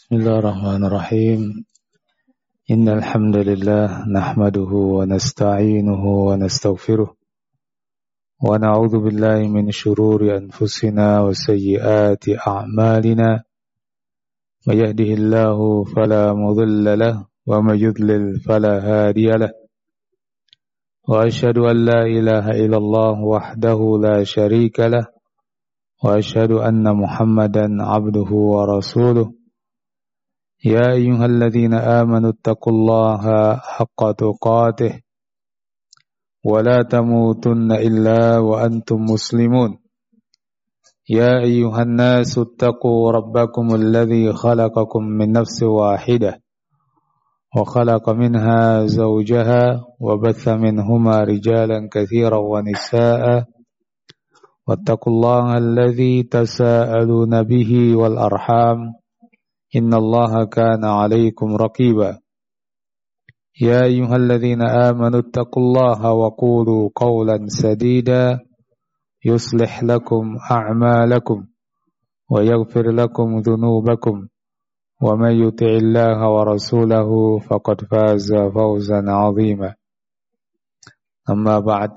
Bismillahirrahmanirrahim. Innal hamdalillah nahmaduhu wa nasta'inuhu wa nastaghfiruh wa na'udzu billahi min shururi anfusina wa sayyiati a'malina. May yahdihillahu fala mudilla lahu wa may yudlil fala hadiya lahu. Wa asyhadu an la ilaha illallah wahdahu la syarika lahu wa asyhadu anna Muhammadan 'abduhu wa rasuluh. يا أيها الذين آمنوا اتقوا الله حق تقاته ولا تموتن إلا وأنتم مسلمون يا أيها الناس اتقوا ربكم الذي خلقكم من نفس واحدة وخلق منها زوجها وبث منهما رجالا كثيرا ونساء واتقوا الله الذي تساءلون به والأرحام إن الله كان عليكم رقيبا يا أيها الذين آمنوا اتقوا الله وقولوا قولا سديدا يصلح لكم أعمالكم ويغفر لكم ذنوبكم ومن يطع الله ورسوله فقد فاز فوزا عظيما أما بعد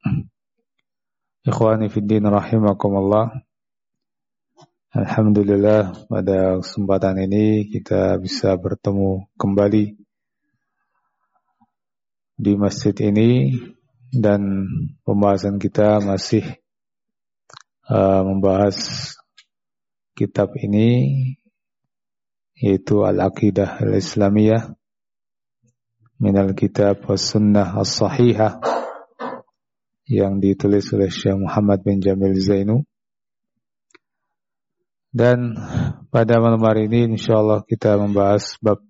إخواني في الدين رحمكم الله. Alhamdulillah, pada kesempatan ini kita bisa bertemu kembali di masjid ini dan pembahasan kita masih membahas kitab ini, yaitu Al-Aqidah Al-Islamiyah minal kitab was-sunnah as-sahihah yang ditulis oleh Syekh Muhammad bin Jamil Zainu. Dan pada malam hari ini insyaallah kita membahas bab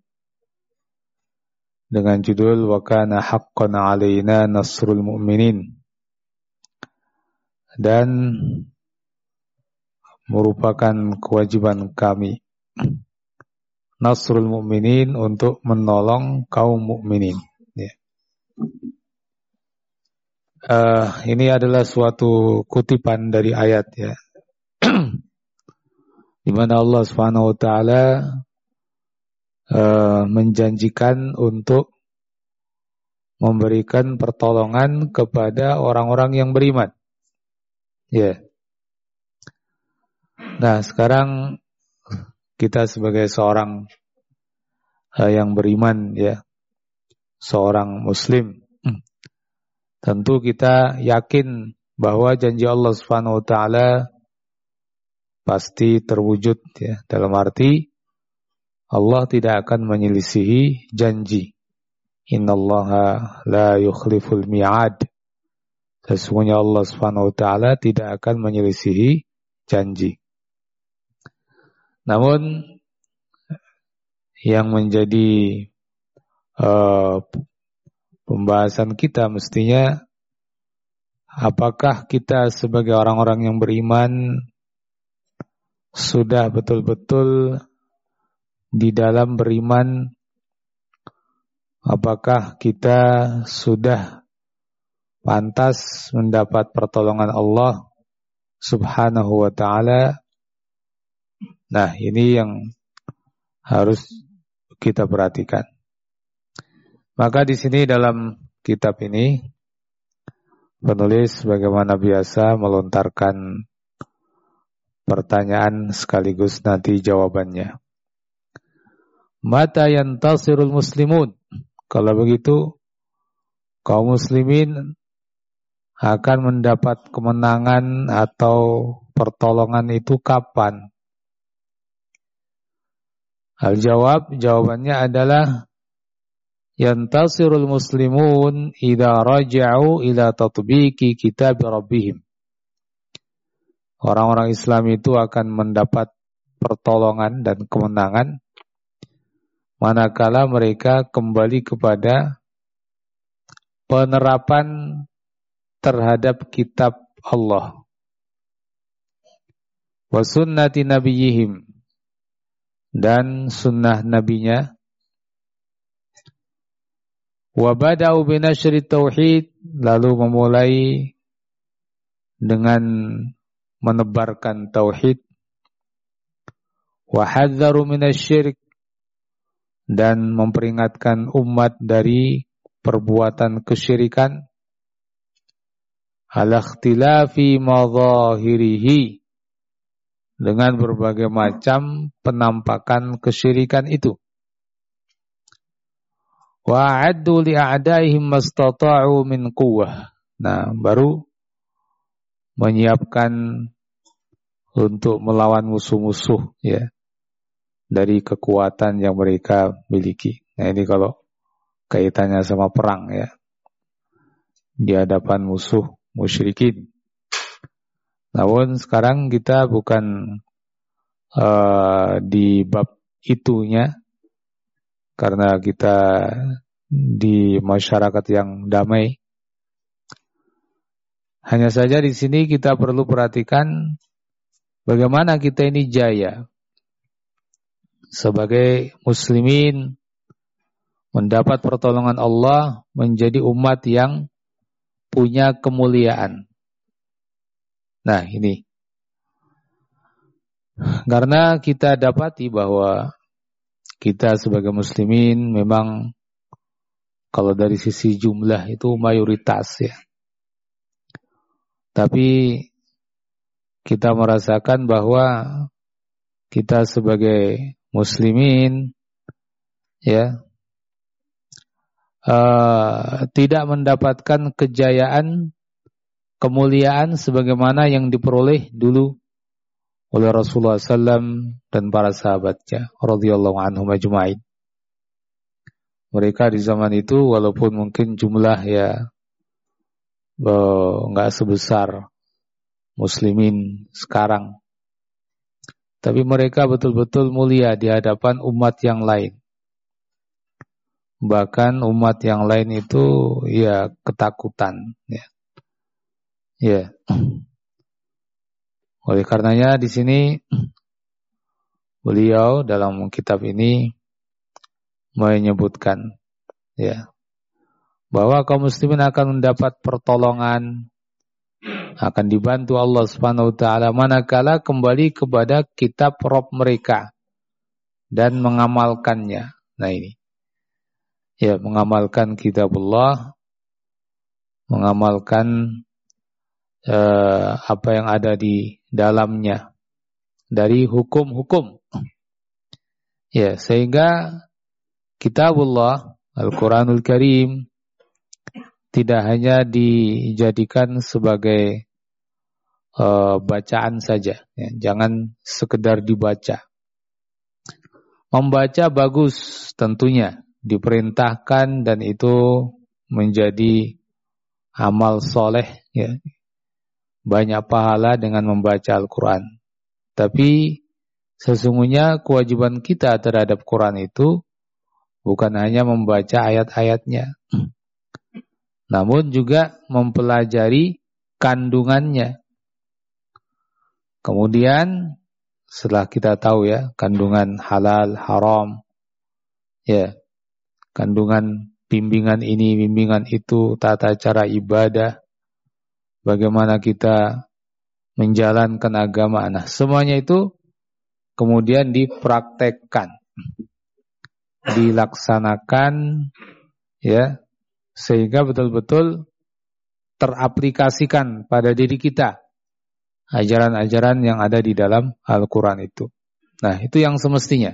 dengan judul wa kana haqqan 'alaina nasrul mu'minin, dan merupakan kewajiban kami nasrul mu'minin, untuk menolong kaum mukminin. Ini adalah suatu kutipan dari ayat, ya, di mana Allah Subhanahu wa taala menjanjikan untuk memberikan pertolongan kepada orang-orang yang beriman. Ya. Nah, sekarang kita sebagai seorang yang beriman, ya, seorang muslim, tentu kita yakin bahwa janji Allah Subhanahu wa taala pasti terwujud, ya, dalam arti Allah tidak akan menyelisihi janji. Innallaha la yukhliful mi'ad. Sesungguhnya Allah Subhanahu wa taala tidak akan menyelisihi janji. Namun yang menjadi pembahasan kita mestinya, apakah kita sebagai orang-orang yang beriman sudah betul-betul di dalam beriman? Apakah kita sudah pantas mendapat pertolongan Allah Subhanahu wa ta'ala? Nah, ini yang harus kita perhatikan. Maka di sini dalam kitab ini penulis bagaimana biasa melontarkan pertanyaan sekaligus nanti jawabannya. Mata yantasirul muslimun? Kalau begitu, kaum muslimin akan mendapat kemenangan atau pertolongan itu kapan? Jawabannya adalah yantasirul muslimun idza raja'u ila tatbiqi kitab rabbihim. Orang-orang Islam itu akan mendapat pertolongan dan kemenangan manakala mereka kembali kepada penerapan terhadap kitab Allah wa sunnati nabiyihim, dan sunnah nabinya, wa bada'u binashri tauhid, lalu memulai dengan menebarkan tauhid, wa hadzaru minasyirik, dan memperingatkan umat dari perbuatan kesyirikan, ala ikhtilafi madhahirihi, dengan berbagai macam penampakan kesyirikan itu. Wa a'addu li'a'daihim mastata'u min quwwah. Nah, baru menyiapkan untuk melawan musuh-musuh, ya, dari kekuatan yang mereka miliki. Nah, ini kalau kaitannya sama perang, ya, di hadapan musuh musyrikin. Namun sekarang kita bukan di bab itunya, karena kita di masyarakat yang damai. Hanya saja di sini kita perlu perhatikan bagaimana kita ini jaya sebagai muslimin mendapat pertolongan Allah menjadi umat yang punya kemuliaan. Nah, ini karena kita dapati bahwa kita sebagai muslimin memang kalau dari sisi jumlah itu mayoritas, ya. Tapi kita merasakan bahwa kita sebagai muslimin, ya, tidak mendapatkan kejayaan, kemuliaan sebagaimana yang diperoleh dulu oleh Rasulullah SAW dan para sahabatnya radhiyallahu anhum ajma'in. Mereka di zaman itu walaupun mungkin jumlah, ya, enggak sebesar muslimin sekarang, tapi mereka betul-betul mulia di hadapan umat yang lain. Bahkan umat yang lain itu, ya, ketakutan, ya. Ya. Oleh karenanya di sini beliau dalam kitab ini menyebutkan, ya, bahwa kaum muslimin akan mendapat pertolongan, akan dibantu Allah Subhanahu wa taala manakala kembali kepada kitab Rabb mereka dan mengamalkannya. Nah, ini, ya, mengamalkan kitabullah, mengamalkan apa yang ada di dalamnya dari hukum-hukum, ya, sehingga kitabullah Al-Quranul Karim tidak hanya dijadikan sebagai bacaan saja, ya. Jangan sekedar dibaca. Membaca bagus tentunya, diperintahkan, dan itu menjadi amal soleh, ya. Banyak pahala dengan membaca Al-Quran. Tapi sesungguhnya kewajiban kita terhadap Quran itu bukan hanya membaca ayat-ayatnya, namun juga mempelajari kandungannya. Kemudian setelah kita tahu, ya, kandungan halal, haram, ya, kandungan bimbingan ini, bimbingan itu, tata cara ibadah, bagaimana kita menjalankan agama. Nah, semuanya itu kemudian dipraktekkan, dilaksanakan, ya, sehingga betul-betul teraplikasikan pada diri kita ajaran-ajaran yang ada di dalam Al-Quran itu. Nah, itu yang semestinya.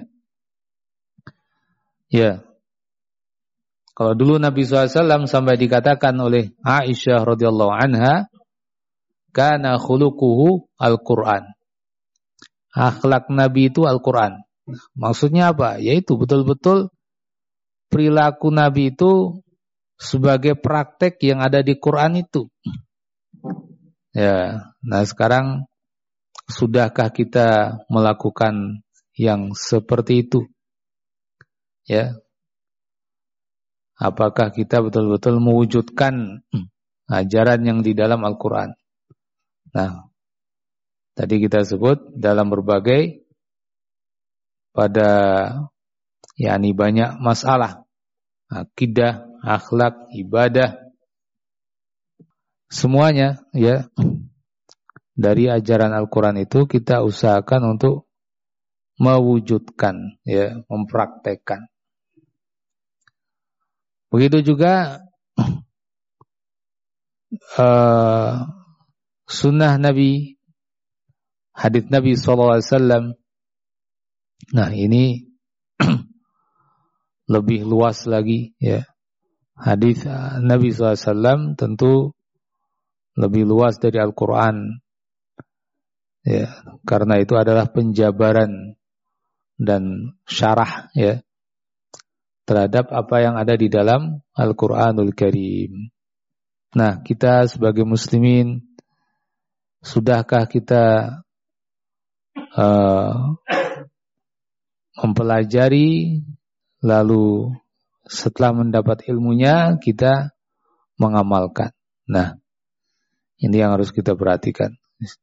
Ya, kalau dulu Nabi SAW sampai dikatakan oleh Aisyah radhiyallahu anha, kana khuluquhu Al-Quran. Akhlak Nabi itu Al-Quran. Maksudnya apa? Yaitu betul-betul perilaku Nabi itu sebagai praktek yang ada di Quran itu. Ya, nah sekarang sudahkah kita melakukan yang seperti itu? Ya, apakah kita betul-betul mewujudkan ajaran yang di dalam Al-Quran? Nah, tadi kita sebut dalam berbagai pada, yakni banyak masalah, akidah, akhlak, ibadah, semuanya, ya, dari ajaran Al-Quran itu kita usahakan untuk mewujudkan, ya, mempraktekkan. Begitu juga sunnah Nabi, hadits Nabi SAW. Nah, ini lebih luas lagi, ya. Hadits Nabi SAW tentu lebih luas dari Al-Quran, ya, karena itu adalah penjabaran dan syarah, ya, terhadap apa yang ada di dalam Al-Quranul Karim. Nah, kita sebagai muslimin, sudahkah kita mempelajari, lalu setelah mendapat ilmunya kita mengamalkan? Nah, ini yang harus kita perhatikan.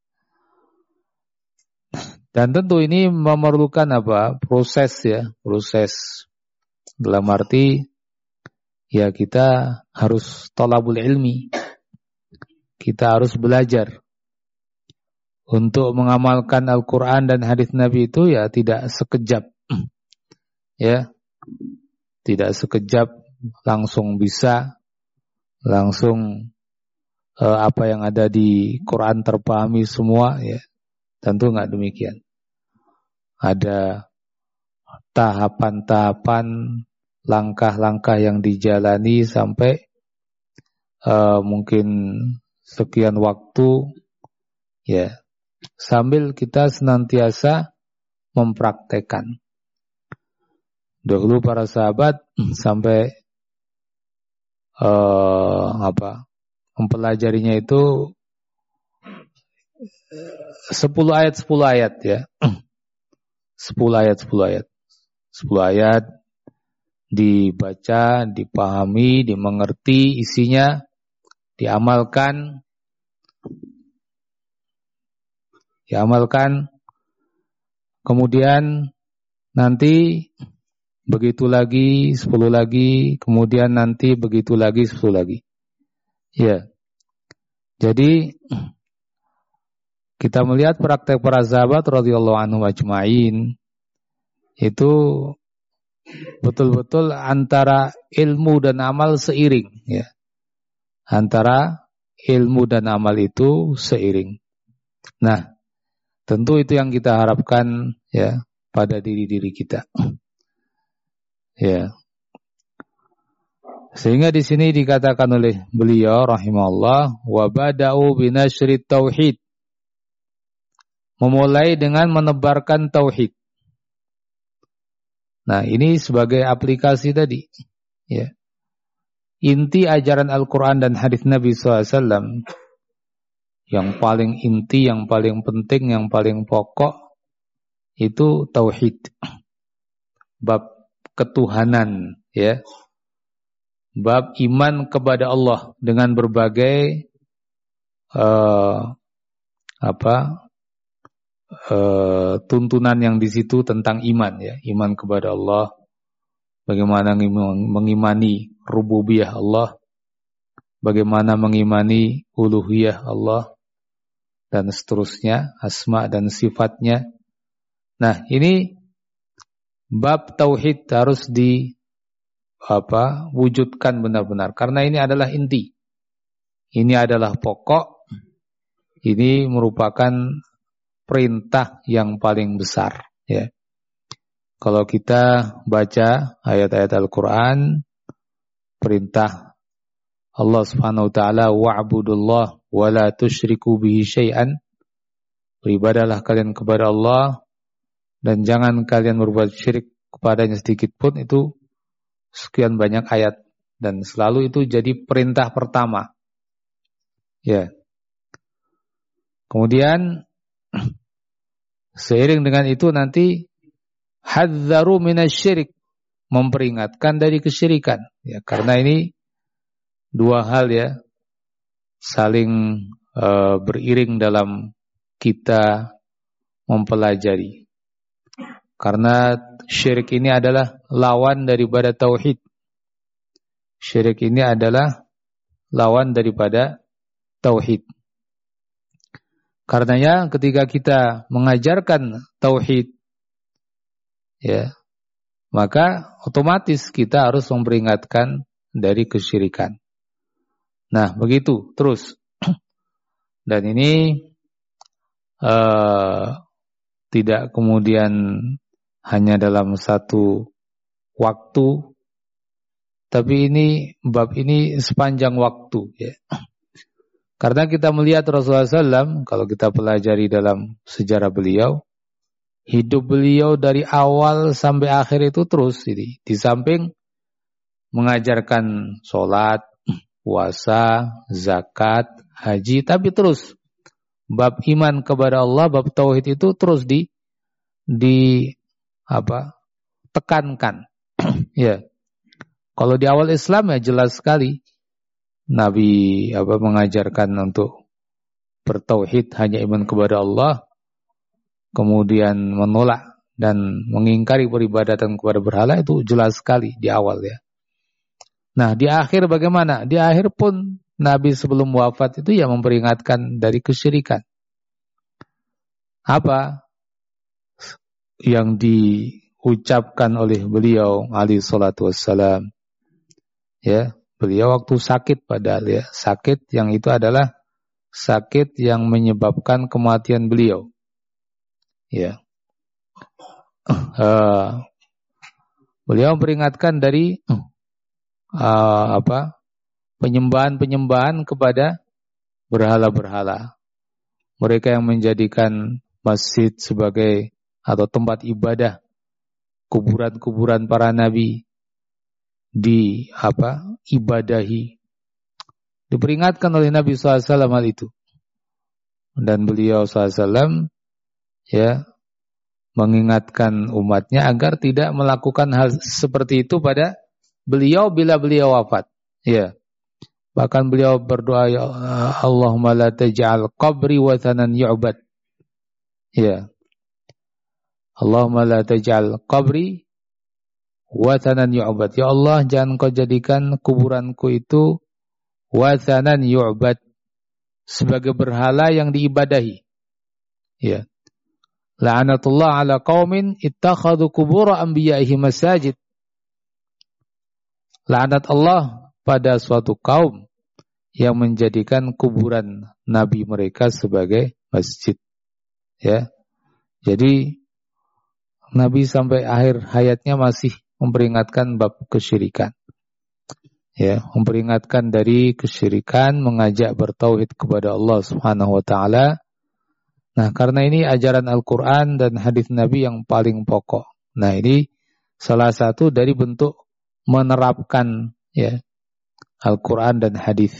Dan tentu ini memerlukan apa? Proses, ya, proses. Dalam arti, ya, kita harus thalabul ilmi. Kita harus belajar. Untuk mengamalkan Al-Quran dan hadits Nabi itu, ya, tidak sekejap. Ya, tidak sekejap langsung bisa, langsung apa yang ada di Quran terpahami semua, ya. Tentu enggak demikian. Ada tahapan-tahapan, langkah-langkah yang dijalani sampai mungkin sekian waktu, ya, sambil kita senantiasa mempraktekkan. Dahulu para sahabat sampai mempelajarinya itu 10 ayat, ya. 10 ayat dibaca, dipahami, dimengerti isinya, diamalkan, kemudian nanti begitu lagi, 10 lagi, kemudian nanti begitu lagi, 10 lagi. Ya. Jadi kita melihat praktek para sahabat radhiyallahu anhum ajma'in itu betul-betul antara ilmu dan amal seiring, ya. Antara ilmu dan amal itu seiring. Nah, tentu itu yang kita harapkan, ya, pada diri-diri kita. Ya. Sehingga di sini dikatakan oleh beliau rahimahullah, wa bada'u binashrit tauhid. Memulai dengan menebarkan tauhid. Nah, ini sebagai aplikasi tadi, ya. Inti ajaran Al-Quran dan hadits Nabi SAW, yang paling inti, yang paling penting, yang paling pokok, itu tauhid. Bab ketuhanan, ya. Bab iman kepada Allah dengan berbagai tuntunan yang di situ tentang iman, ya, iman kepada Allah, bagaimana mengimani rububiyah Allah, bagaimana mengimani uluhiyah Allah, dan seterusnya, asma dan sifatnya. Nah, ini bab tauhid harus wujudkan benar-benar, karena ini adalah inti, ini adalah pokok, ini merupakan perintah yang paling besar, ya. Kalau kita baca ayat-ayat Al-Quran, perintah Allah Subhanahu wa taala, wa'budullah wa la tusyriku bihi syai'an, beribadahlah kalian kepada Allah dan jangan kalian berbuat syirik kepadanya sedikit pun. Itu sekian banyak ayat, dan selalu itu jadi perintah pertama, ya. Kemudian seiring dengan itu nanti hadzaru minasyirik, memperingatkan dari kesyirikan, ya, karena ini dua hal, ya, saling beriring dalam kita mempelajari. Karena syirik ini adalah lawan daripada tauhid. Syirik ini adalah lawan daripada tauhid. Karenanya ketika kita mengajarkan tauhid, ya, maka otomatis kita harus memperingatkan dari kesyirikan. Nah, begitu terus. Dan ini tidak kemudian hanya dalam satu waktu, tapi ini bab ini sepanjang waktu, ya. Karena kita melihat Rasulullah SAW, kalau kita pelajari dalam sejarah beliau, hidup beliau dari awal sampai akhir itu terus ini. Di samping mengajarkan sholat, puasa, zakat, haji, tapi terus bab iman kepada Allah, bab tauhid itu terus tekankan. Ya. Kalau di awal Islam ya jelas sekali Nabi mengajarkan untuk bertauhid, hanya iman kepada Allah, kemudian menolak dan mengingkari peribadatan kepada berhala, itu jelas sekali di awal, ya. Nah, di akhir bagaimana? Di akhir pun Nabi sebelum wafat itu ya memperingatkan dari kesyirikan. Apa yang diucapkan oleh beliau alaihi salatu wassalam, ya, beliau waktu sakit, padahal ya sakit yang itu adalah sakit yang menyebabkan kematian beliau, ya. Beliau memperingatkan dari penyembahan kepada berhala-berhala. Mereka yang menjadikan masjid sebagai atau tempat ibadah, kuburan-kuburan para nabi ibadahi. Diperingatkan oleh Nabi SAW hal itu. Dan beliau SAW ya mengingatkan umatnya agar tidak melakukan hal seperti itu pada beliau bila beliau wafat. Ya. Bahkan beliau berdoa, ya Allahumma la taj'al qabri wathanan yu'bad. Ya. Allahumma la taj'al qabri wathanan yu'bad. Ya Allah, jangan kau jadikan kuburanku itu wathanan yu'bad, sebagai berhala yang diibadahi. Ya. La'anatullah ala qaumin ittakhadhu qubur anbiya'ihi masajid. La'anat Allah pada suatu kaum yang menjadikan kuburan nabi mereka sebagai masjid. Ya. Jadi Nabi sampai akhir hayatnya masih memperingatkan bab kesyirikan. Ya, memperingatkan dari kesyirikan, mengajak bertauhid kepada Allah Subhanahu wa taala. Nah, karena ini ajaran Al-Qur'an dan hadis Nabi yang paling pokok. Nah, ini salah satu dari bentuk menerapkan ya Al-Qur'an dan hadis.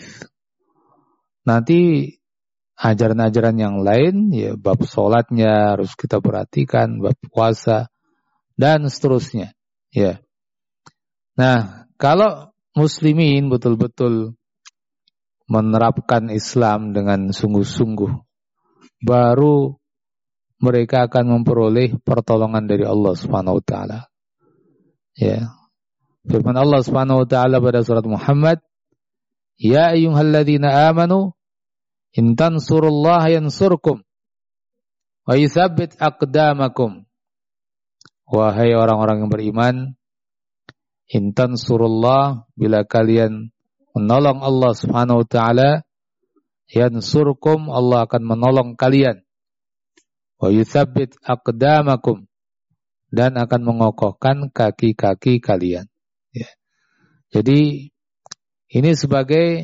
Nanti ajaran-ajaran yang lain, ya bab sholatnya harus kita perhatikan, bab puasa dan seterusnya. Ya. Nah, kalau muslimin betul-betul menerapkan Islam dengan sungguh-sungguh, baru mereka akan memperoleh pertolongan dari Allah Subhanahu wa taala. Ya. Firman Allah Subhanahu wa taala pada surat Muhammad, "Ya ayyuhalladzina amanu in tansurullaha yansurkum wa yutsabbit aqdamakum." Wahai orang-orang yang beriman, in tansurullah, bila kalian menolong Allah Subhanahu wa taala, yansurkum, Allah akan menolong kalian. Wa yutsabbit aqdamakum, dan akan mengokohkan kaki-kaki kalian. Ya. Jadi ini sebagai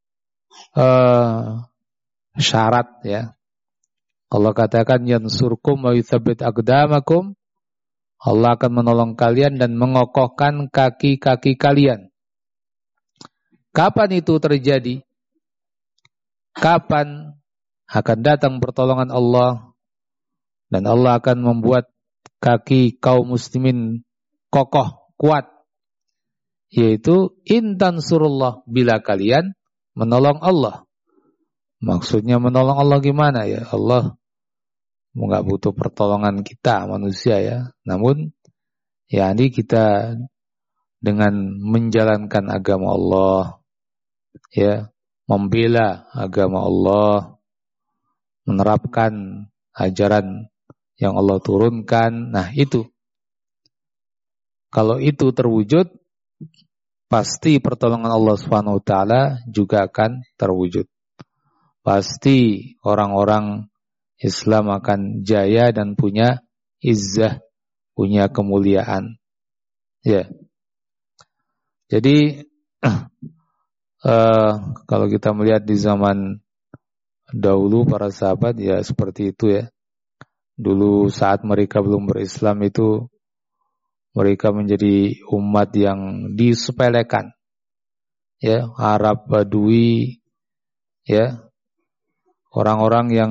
syarat, ya. Allah katakan yansurkum wa yutsabbit aqdamakum, Allah akan menolong kalian dan mengokohkan kaki-kaki kalian. Kapan itu terjadi? Kapan akan datang pertolongan Allah dan Allah akan membuat kaki kaum muslimin kokoh, kuat? Yaitu intan surullah, bila kalian menolong Allah. Maksudnya menolong Allah gimana ya? Allah enggak butuh pertolongan kita manusia, ya. Namun ya ini kita dengan menjalankan agama Allah, ya, membela agama Allah, menerapkan ajaran yang Allah turunkan. Nah, itu Kalau itu terwujud, pasti pertolongan Allah Subhanahu wa taala juga akan terwujud. Pasti orang-orang Islam akan jaya dan punya izzah, punya kemuliaan. Ya. Jadi kalau kita melihat di zaman dahulu para sahabat ya seperti itu ya. Dulu saat mereka belum berislam itu mereka menjadi umat yang disepelekan. Ya, Arab Badui ya. Orang-orang yang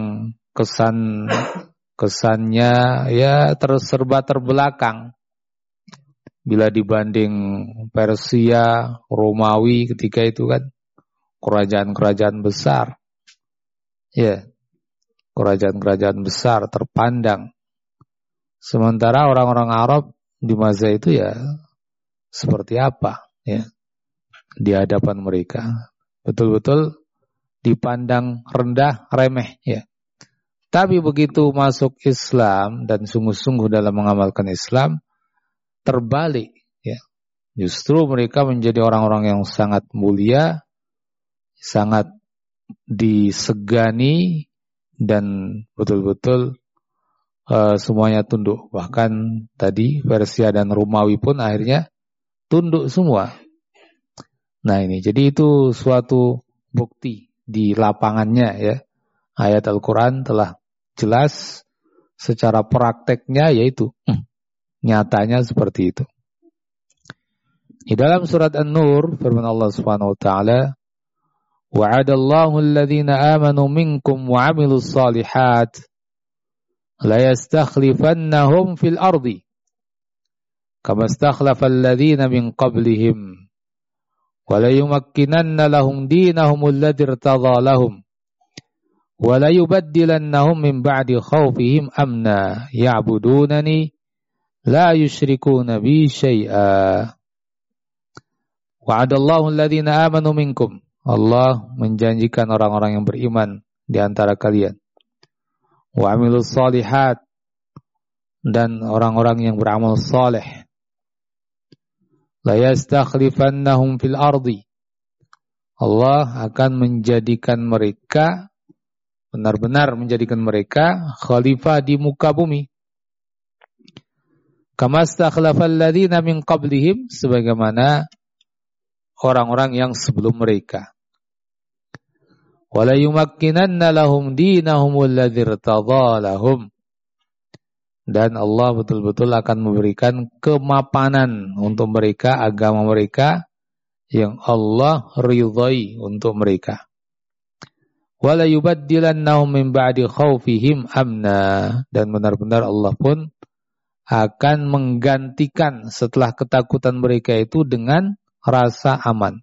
kesannya ya serba terbelakang. Bila dibanding Persia, Romawi ketika itu kan kerajaan-kerajaan besar. Ya. Kerajaan-kerajaan besar terpandang. Sementara orang-orang Arab di masa itu ya seperti apa ya di hadapan mereka. Betul-betul dipandang rendah, remeh ya. Tapi begitu masuk Islam dan sungguh-sungguh dalam mengamalkan Islam, terbalik ya. Justru mereka menjadi orang-orang yang sangat mulia, sangat disegani dan betul-betul semuanya tunduk. Bahkan tadi Persia dan Romawi pun akhirnya tunduk semua. Nah ini jadi itu suatu bukti di lapangannya ya. Ayat Al-Quran telah jelas secara prakteknya yaitu nyatanya seperti itu. Di dalam surat An-Nur firman Allah Subhanahu wa taala, wa'adallahu alladhina amanu minkum wa 'amilus shalihat la yastakhlifannahum fil ardi kama istakhlafa alladhina min qablihim wa la yumakkinanna lahum dinahum alladhi irtadha lahum wa la yubaddilannahum min ba'di khawfihim amna ya'budunani la yushrikuna bi syai'a. Wa'adallahu alladhina amanu minkum. Allah menjanjikan orang-orang yang beriman di antara kalian. Wa 'amilus shalihat, dan orang-orang yang beramal saleh. La yastakhlifannahum fil ardi. Allah akan menjadikan mereka, benar-benar menjadikan mereka khalifah di muka bumi. Kama istakhlafal ladzina min qablihim, sebagaimana orang-orang yang sebelum mereka. Wala yumakkinanna lahum dinahum alladzi irtadha lahum. Dan Allah betul-betul akan memberikan kemapanan untuk mereka, agama mereka yang Allah ridhai untuk mereka. Wala yubaddilannahum min ba'di khaufihim amna. Dan benar-benar Allah pun akan menggantikan setelah ketakutan mereka itu dengan rasa aman.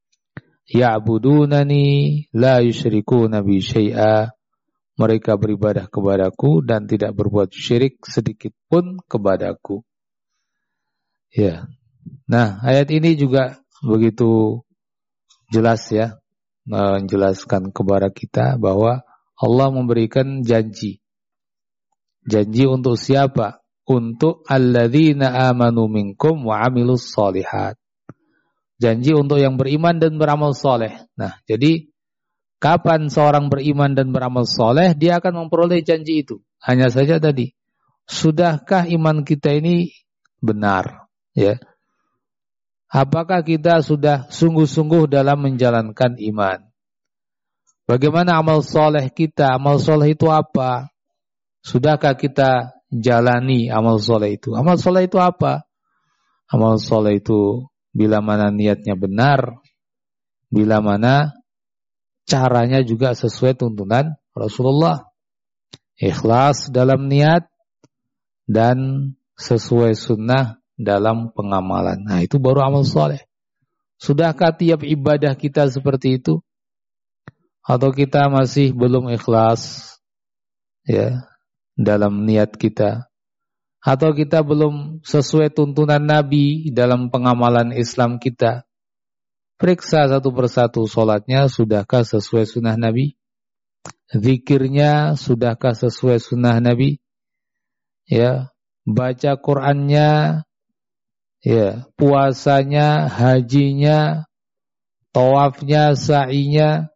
Ya'budunani la yusyrikuna bi syai'a. Mereka beribadah kepadaku dan tidak berbuat syirik sedikit pun kepadaku. Ya. Nah, ayat ini juga begitu jelas ya, menjelaskan kepada kita bahwa Allah memberikan janji. Janji untuk siapa? Untuk alladzina amanu minkum wa 'amilus shalihat. Janji untuk yang beriman dan beramal soleh. Nah, jadi kapan seorang beriman dan beramal soleh, dia akan memperoleh janji itu. Hanya saja tadi, sudahkah iman kita ini benar? Ya. Apakah kita sudah sungguh-sungguh dalam menjalankan iman? Bagaimana amal soleh kita? Amal soleh itu apa? Sudahkah kita jalani amal soleh itu? Amal soleh itu apa? Amal soleh itu bila mana niatnya benar, bila mana caranya juga sesuai tuntunan Rasulullah. Ikhlas dalam niat dan sesuai sunnah dalam pengamalan. Nah, itu baru amal soleh. Sudahkah tiap ibadah kita seperti itu? Atau kita masih belum ikhlas ya dalam niat kita? Atau kita belum sesuai tuntunan Nabi dalam pengamalan Islam kita? Periksa satu persatu sholatnya, sudahkah sesuai sunnah Nabi? Zikirnya, sudahkah sesuai sunnah Nabi? Ya, baca Qur'annya, ya, puasanya, hajinya, tawafnya, sa'inya,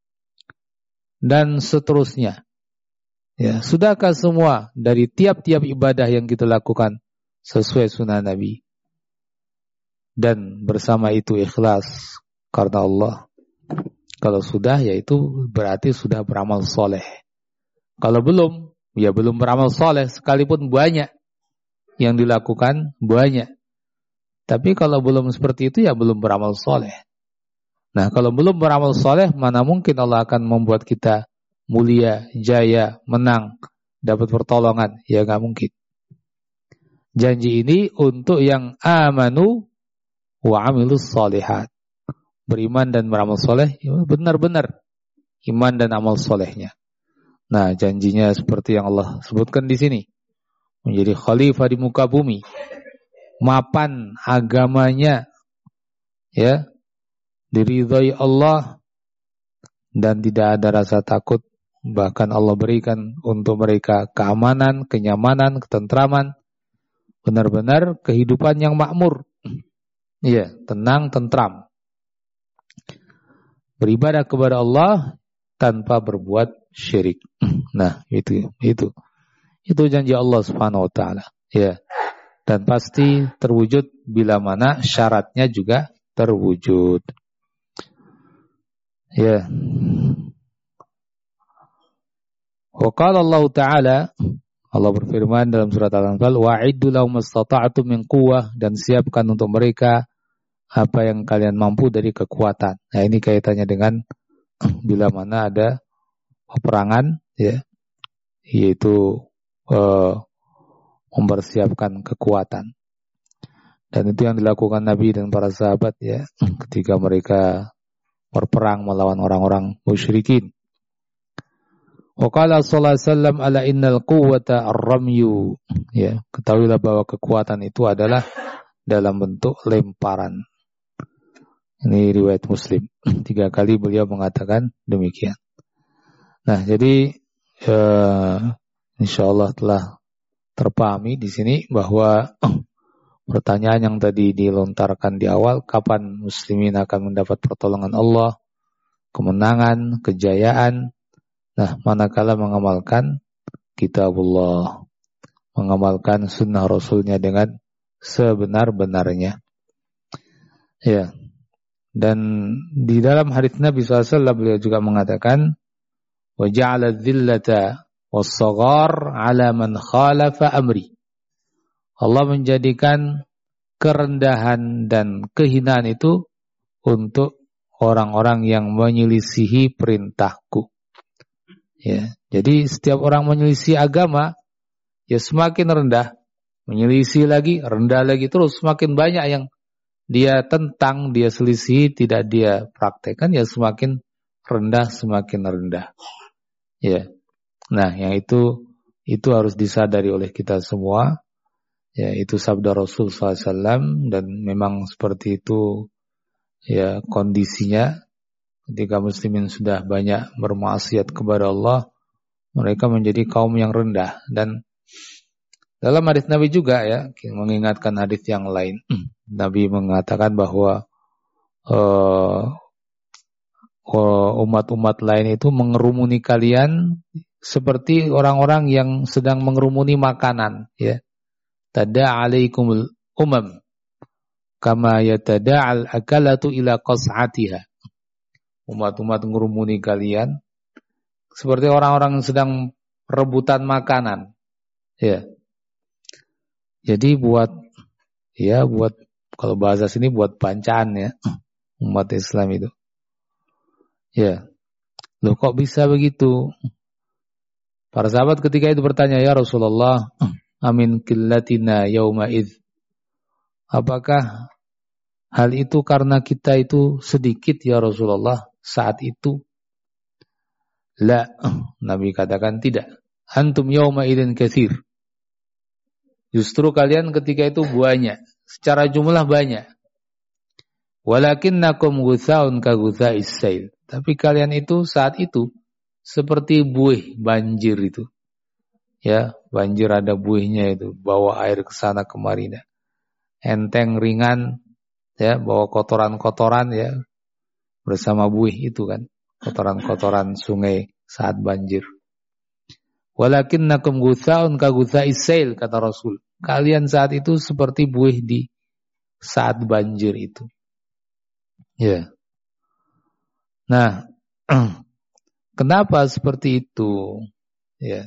dan seterusnya. Ya, sudahkah semua dari tiap-tiap ibadah yang kita lakukan sesuai sunnah Nabi? Dan bersama itu ikhlas karena Allah. Kalau sudah, ya itu berarti sudah beramal soleh. Kalau belum, ya belum beramal soleh, sekalipun banyak yang dilakukan, banyak. Tapi kalau belum seperti itu, ya belum beramal soleh. Nah, kalau belum beramal soleh, mana mungkin Allah akan membuat kita mulia, jaya, menang, dapat pertolongan? Ya gak mungkin. Janji ini untuk yang amanu wa amilus solihat. Beriman dan beramal soleh, benar-benar iman dan amal solehnya. Nah, janjinya seperti yang Allah sebutkan di sini, menjadi khalifah di muka bumi, mapan agamanya, ya, diridhai Allah, dan tidak ada rasa takut. Bahkan Allah berikan untuk mereka keamanan, kenyamanan, ketentraman, benar-benar kehidupan yang makmur, ya, tenang, tentram. Beribadah kepada Allah tanpa berbuat syirik. Nah, itu janji Allah Subhanahu wa taala, ya. Dan pasti terwujud bila mana syaratnya juga terwujud. Ya. Wa qala Allah taala, Allah berfirman dalam surat Al-Anfal, wa'iddu lahum mastata'tum min quwwah, dan siapkan untuk mereka apa yang kalian mampu dari kekuatan. Nah, ini kaitannya dengan bila mana ada peperangan, ya, yaitu mempersiapkan kekuatan. Dan itu yang dilakukan Nabi dan para sahabat, ya, ketika mereka berperang melawan orang-orang musyrikin. Wa qala sallallahu alaihi wasallam, ala innal quwwata ar-ramyu, ya, ketahuilah bahwa kekuatan itu adalah dalam bentuk lemparan. Ini riwayat Muslim. 3 kali beliau mengatakan demikian. Nah, jadi insyaallah telah terpahami di sini bahwa pertanyaan yang tadi dilontarkan di awal, kapan muslimin akan mendapat pertolongan Allah, kemenangan, kejayaan. Nah, manakala mengamalkan kitabullah, mengamalkan sunnah Rasulnya dengan sebenar-benarnya. Ya. Dan di dalam hadits Nabi SAW beliau juga mengatakan, wa ja'ala dzillata was-saghar 'ala man khalafa amri. Allah menjadikan kerendahan dan kehinaan itu untuk orang-orang yang menyelisihi perintahku. Ya, jadi setiap orang menyelisih agama, ya semakin rendah, menyelisih lagi, rendah lagi, terus semakin banyak yang dia tentang, dia selisih, tidak dia praktekkan, ya semakin rendah, semakin rendah. Ya. Nah, yang itu harus disadari oleh kita semua. Ya, itu sabda Rasul SAW, dan memang seperti itu, ya, kondisinya. Ketika muslimin sudah banyak bermaksiat kepada Allah, mereka menjadi kaum yang rendah. Dan dalam hadis Nabi juga, ya, mengingatkan hadis yang lain. Nabi mengatakan bahwa umat-umat lain itu mengerumuni kalian seperti orang-orang yang sedang mengerumuni makanan, ya. Tada'alaikumul umam kama yatada'al akalatu ila qas'atiha. Umat-umat mengerumuni kalian seperti orang-orang yang sedang rebutan makanan, ya. Jadi buat kalau bahasa sini buat bancaan, ya, umat Islam itu. Ya. Loh, kok bisa begitu? Para sahabat ketika itu bertanya, ya Rasulullah, amin qillatina yauma idz. Apakah hal itu karena kita itu sedikit, ya Rasulullah, saat itu? La, Nabi katakan tidak. Antum yauma idzin katsir. Justru kalian ketika itu banyak, secara jumlah banyak. Walakinnakum ghusaun ka ghusais sail. Tapi kalian itu saat itu seperti buih banjir itu. Ya, banjir ada buihnya itu, bawa air ke sana kemari. enteng, ringan, ya, bawa kotoran-kotoran ya bersama buih itu kan, kotoran-kotoran sungai saat banjir. Walakinnakum gutsaun ka gutsa'is sail, kata Rasul. Kalian saat itu seperti buih di saat banjir itu. Ya. Nah, kenapa seperti itu? Ya.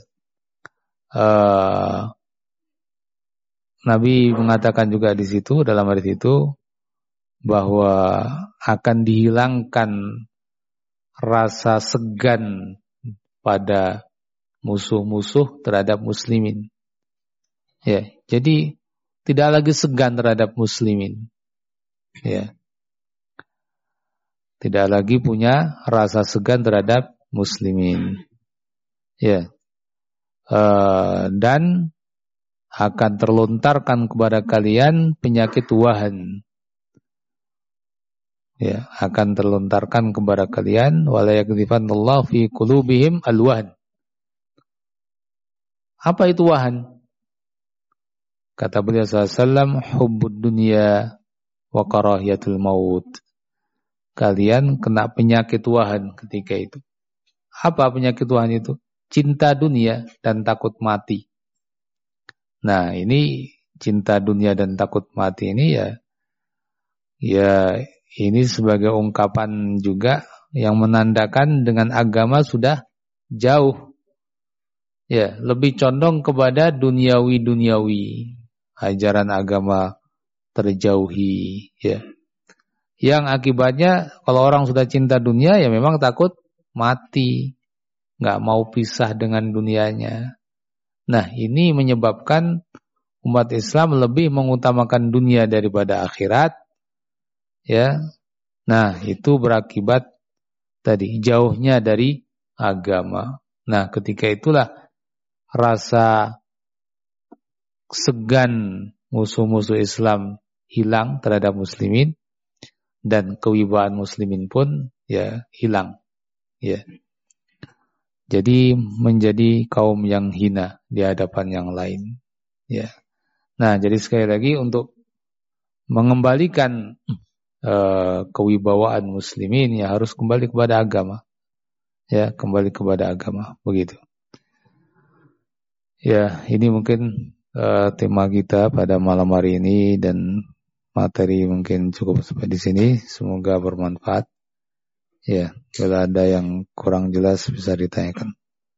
Nabi mengatakan juga di situ, dalam hadis itu, bahwa akan dihilangkan rasa segan pada musuh-musuh terhadap muslimin. Ya, jadi tidak lagi segan terhadap muslimin. Ya. Tidak lagi punya rasa segan terhadap muslimin. Ya. Dan akan terlontarkan kepada kalian penyakit wahan. Ya, akan terlontarkan kepada kalian wala yakdhifannallahu fi qulubihim alwahan. Apa itu wahan? Kata beliau sallallahu hubbud dunya wa karahiyatul maut. Kalian kena penyakit wahan ketika itu. Apa penyakit wahan itu? Cinta dunia dan takut mati. Nah, ini cinta dunia dan takut mati ini ya ini sebagai ungkapan juga yang menandakan dengan agama sudah jauh. Ya, lebih condong kepada duniawi-duniawi. Ajaran agama terjauhi, ya. Yang akibatnya kalau orang sudah cinta dunia ya memang takut mati. Enggak mau pisah dengan dunianya. Nah, ini menyebabkan umat Islam lebih mengutamakan dunia daripada akhirat. Ya. Nah, itu berakibat tadi jauhnya dari agama. Nah, ketika itulah rasa segan musuh-musuh Islam hilang terhadap muslimin dan kewibawaan muslimin pun ya hilang. Ya. Jadi menjadi kaum yang hina di hadapan yang lain. Ya. Nah, jadi sekali lagi untuk mengembalikan kewibawaan muslimin ya harus kembali kepada agama. Ya, kembali kepada agama, begitu. Ya, ini mungkin tema kita pada malam hari ini dan materi mungkin cukup sampai di sini. Semoga bermanfaat. Ya, bila ada yang kurang jelas bisa ditanyakan.